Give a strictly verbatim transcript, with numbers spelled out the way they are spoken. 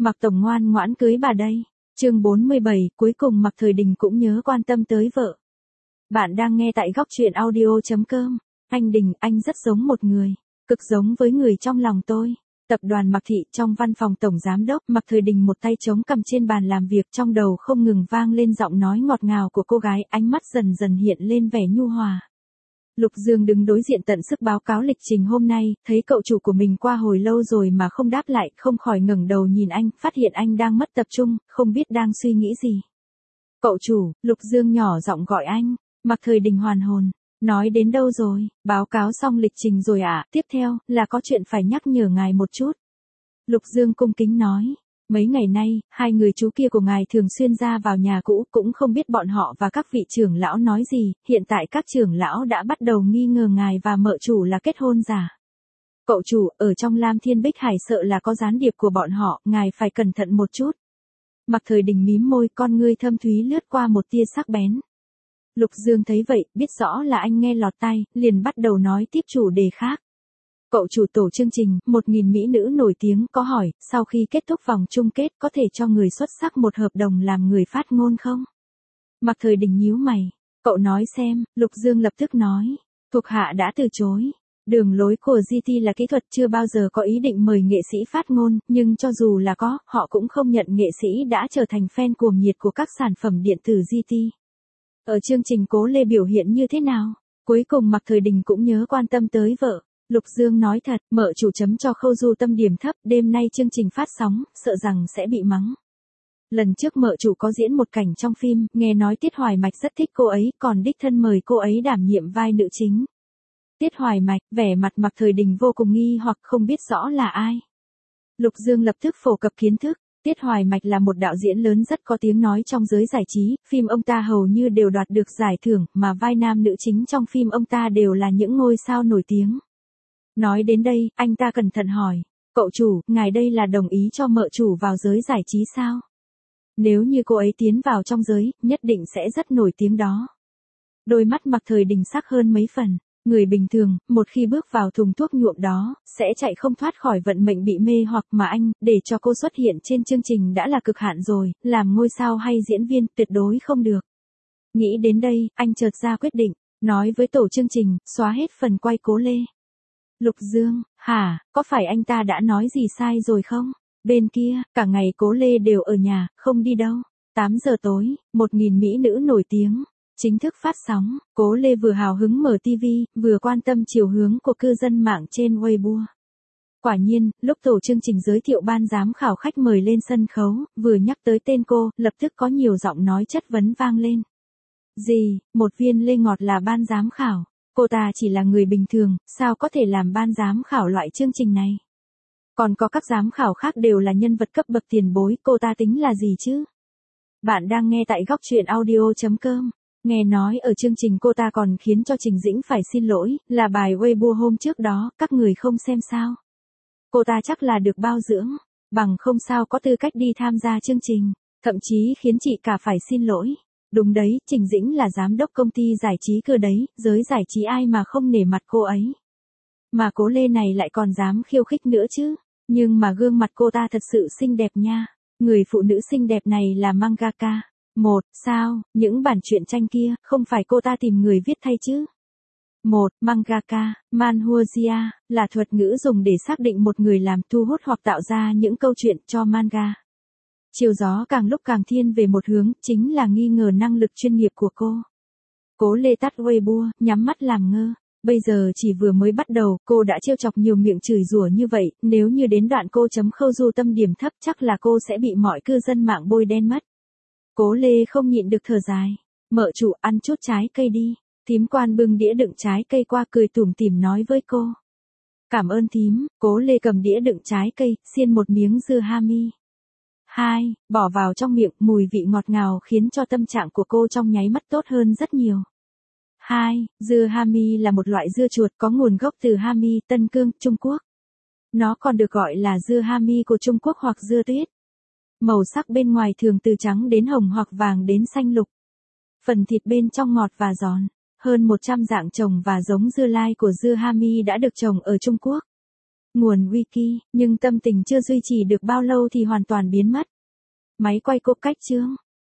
Mạc Tổng ngoan ngoãn cưới bà đây. Chương bốn mươi bảy, cuối cùng Mạc Thời Đình cũng nhớ quan tâm tới vợ. Bạn đang nghe tại góc truyện audio chấm com. Anh Đình, anh rất giống một người, cực giống với người trong lòng tôi. Tập đoàn Mạc Thị, trong văn phòng tổng giám đốc, Mạc Thời Đình một tay chống cằm trên bàn làm việc, trong đầu không ngừng vang lên giọng nói ngọt ngào của cô gái, ánh mắt dần dần hiện lên vẻ nhu hòa. Lục Dương đứng đối diện tận sức báo cáo lịch trình hôm nay, thấy cậu chủ của mình qua hồi lâu rồi mà không đáp lại, không khỏi ngẩng đầu nhìn anh, phát hiện anh đang mất tập trung, không biết đang suy nghĩ gì. Cậu chủ, Lục Dương nhỏ giọng gọi anh. Mạc Thời Đình hoàn hồn. Nói đến đâu rồi? Báo cáo xong lịch trình rồi ạ, à? Tiếp theo, là có chuyện phải nhắc nhở ngài một chút. Lục Dương cung kính nói. Mấy ngày nay, hai người chú kia của ngài thường xuyên ra vào nhà cũ, cũng không biết bọn họ và các vị trưởng lão nói gì, hiện tại các trưởng lão đã bắt đầu nghi ngờ ngài và mợ chủ là kết hôn giả. Cậu chủ, ở trong Lam Thiên Bích Hải sợ là có gián điệp của bọn họ, ngài phải cẩn thận một chút. Mạc Thời Đình mím môi, con ngươi thâm thúy lướt qua một tia sắc bén. Lục Dương thấy vậy, biết rõ là anh nghe lọt tai, liền bắt đầu nói tiếp chủ đề khác. Cậu chủ tổ chương trình, một nghìn mỹ nữ nổi tiếng có hỏi, sau khi kết thúc vòng chung kết có thể cho người xuất sắc một hợp đồng làm người phát ngôn không? Mạc Thời Đình nhíu mày. Cậu nói xem, Lục Dương lập tức nói. Thuộc hạ đã từ chối. Đường lối của giê tê là kỹ thuật, chưa bao giờ có ý định mời nghệ sĩ phát ngôn, nhưng cho dù là có, họ cũng không nhận nghệ sĩ đã trở thành fan cuồng nhiệt của các sản phẩm điện tử giê tê. Ở chương trình Cố Lê biểu hiện như thế nào? Cuối cùng Mạc Thời Đình cũng nhớ quan tâm tới vợ. Lục Dương nói thật, mợ chủ chấm cho Khâu Du Tâm điểm thấp, đêm nay chương trình phát sóng, sợ rằng sẽ bị mắng. Lần trước mợ chủ có diễn một cảnh trong phim, nghe nói Tiết Hoài Mạch rất thích cô ấy, còn đích thân mời cô ấy đảm nhiệm vai nữ chính. Tiết Hoài Mạch, vẻ mặt Mạc Thời Đình vô cùng nghi hoặc không biết rõ là ai. Lục Dương lập tức phổ cập kiến thức. Tiết Hoài Mạch là một đạo diễn lớn rất có tiếng nói trong giới giải trí, phim ông ta hầu như đều đoạt được giải thưởng, mà vai nam nữ chính trong phim ông ta đều là những ngôi sao nổi tiếng. Nói đến đây, anh ta cẩn thận hỏi, cậu chủ, ngài đây là đồng ý cho mợ chủ vào giới giải trí sao? Nếu như cô ấy tiến vào trong giới, nhất định sẽ rất nổi tiếng đó. Đôi mắt Mạc Thời Đình sắc hơn mấy phần. Người bình thường, một khi bước vào thùng thuốc nhuộm đó, sẽ chạy không thoát khỏi vận mệnh bị mê hoặc, mà anh, để cho cô xuất hiện trên chương trình đã là cực hạn rồi, làm ngôi sao hay diễn viên, tuyệt đối không được. Nghĩ đến đây, anh chợt ra quyết định, nói với tổ chương trình, xóa hết phần quay Cố Lê. Lục Dương, hả, có phải anh ta đã nói gì sai rồi không? Bên kia, cả ngày Cố Lê đều ở nhà, không đi đâu. tám giờ tối, một nghìn mỹ nữ nổi tiếng. Chính thức phát sóng, Cố Lê vừa hào hứng mở ti vi, vừa quan tâm chiều hướng của cư dân mạng trên Weibo. Quả nhiên, lúc tổ chương trình giới thiệu ban giám khảo khách mời lên sân khấu, vừa nhắc tới tên cô, lập tức có nhiều giọng nói chất vấn vang lên. Gì, một viên lê ngọt là ban giám khảo? Cô ta chỉ là người bình thường, sao có thể làm ban giám khảo loại chương trình này? Còn có các giám khảo khác đều là nhân vật cấp bậc tiền bối, cô ta tính là gì chứ? Bạn đang nghe tại góc truyện audio chấm com. Nghe nói ở chương trình cô ta còn khiến cho Trình Dĩnh phải xin lỗi, là bài Weibo hôm trước đó, các người không xem sao. Cô ta chắc là được bao dưỡng, bằng không sao có tư cách đi tham gia chương trình, thậm chí khiến chị cả phải xin lỗi. Đúng đấy, Trình Dĩnh là giám đốc công ty giải trí cơ đấy, giới giải trí ai mà không nể mặt cô ấy. Mà Cố Lê này lại còn dám khiêu khích nữa chứ, nhưng mà gương mặt cô ta thật sự xinh đẹp nha, người phụ nữ xinh đẹp này là mangaka. Một, sao, những bản truyện tranh kia, không phải cô ta tìm người viết thay chứ? Một, mangaka, manhua, là thuật ngữ dùng để xác định một người làm thu hút hoặc tạo ra những câu chuyện cho manga. Chiều gió càng lúc càng thiên về một hướng, chính là nghi ngờ năng lực chuyên nghiệp của cô. Cố Lê tắt Weibo, nhắm mắt làm ngơ. Bây giờ chỉ vừa mới bắt đầu, cô đã trêu chọc nhiều miệng chửi rủa như vậy, nếu như đến đoạn cô chấm Khâu Du Tâm điểm thấp chắc là cô sẽ bị mọi cư dân mạng bôi đen mất. Cố Lê không nhịn được thở dài. Mợ chủ, ăn chút trái cây đi. Thím Quan bưng đĩa đựng trái cây qua, cười tủm tỉm nói với cô. Cảm ơn thím. Cố Lê cầm đĩa đựng trái cây, xiên một miếng dưa hami. Hai, bỏ vào trong miệng, mùi vị ngọt ngào khiến cho tâm trạng của cô trong nháy mắt tốt hơn rất nhiều. Hai, dưa hami là một loại dưa chuột có nguồn gốc từ Hami, Tân Cương, Trung Quốc. Nó còn được gọi là dưa hami của Trung Quốc hoặc dưa tuyết. Màu sắc bên ngoài thường từ trắng đến hồng hoặc vàng đến xanh lục. Phần thịt bên trong ngọt và giòn. Hơn một trăm dạng trồng và giống dưa lai của dưa hami đã được trồng ở Trung Quốc. Nguồn wiki, nhưng tâm tình chưa duy trì được bao lâu thì hoàn toàn biến mất. Máy quay cốt cách chương.